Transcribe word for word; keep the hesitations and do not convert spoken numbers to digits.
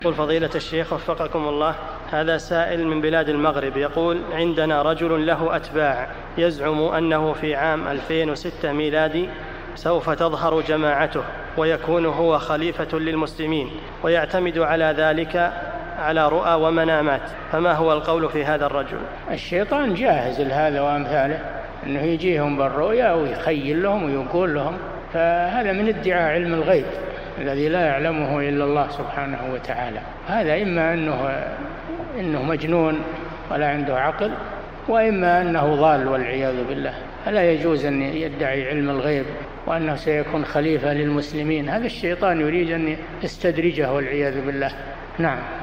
قل فضيلة الشيخ وفقكم الله، هذا سائل من بلاد المغرب يقول: عندنا رجل له أتباع يزعم أنه في عام ألفين وستة ميلادي سوف تظهر جماعته ويكون هو خليفة للمسلمين، ويعتمد على ذلك على رؤى ومنامات، فما هو القول في هذا الرجل؟ الشيطان جاهز لهذا وأمثاله، أنه يجيهم بالرؤيا ويخيل لهم ويقول لهم، فهذا من ادعاء علم الغيب الذي لا يعلمه إلا الله سبحانه وتعالى. هذا إما أنه, إنه مجنون ولا عنده عقل، وإما أنه ضال والعياذ بالله. فلا يجوز أن يدعي علم الغيب وأنه سيكون خليفة للمسلمين، هذا الشيطان يريد أن يستدرجه والعياذ بالله. نعم.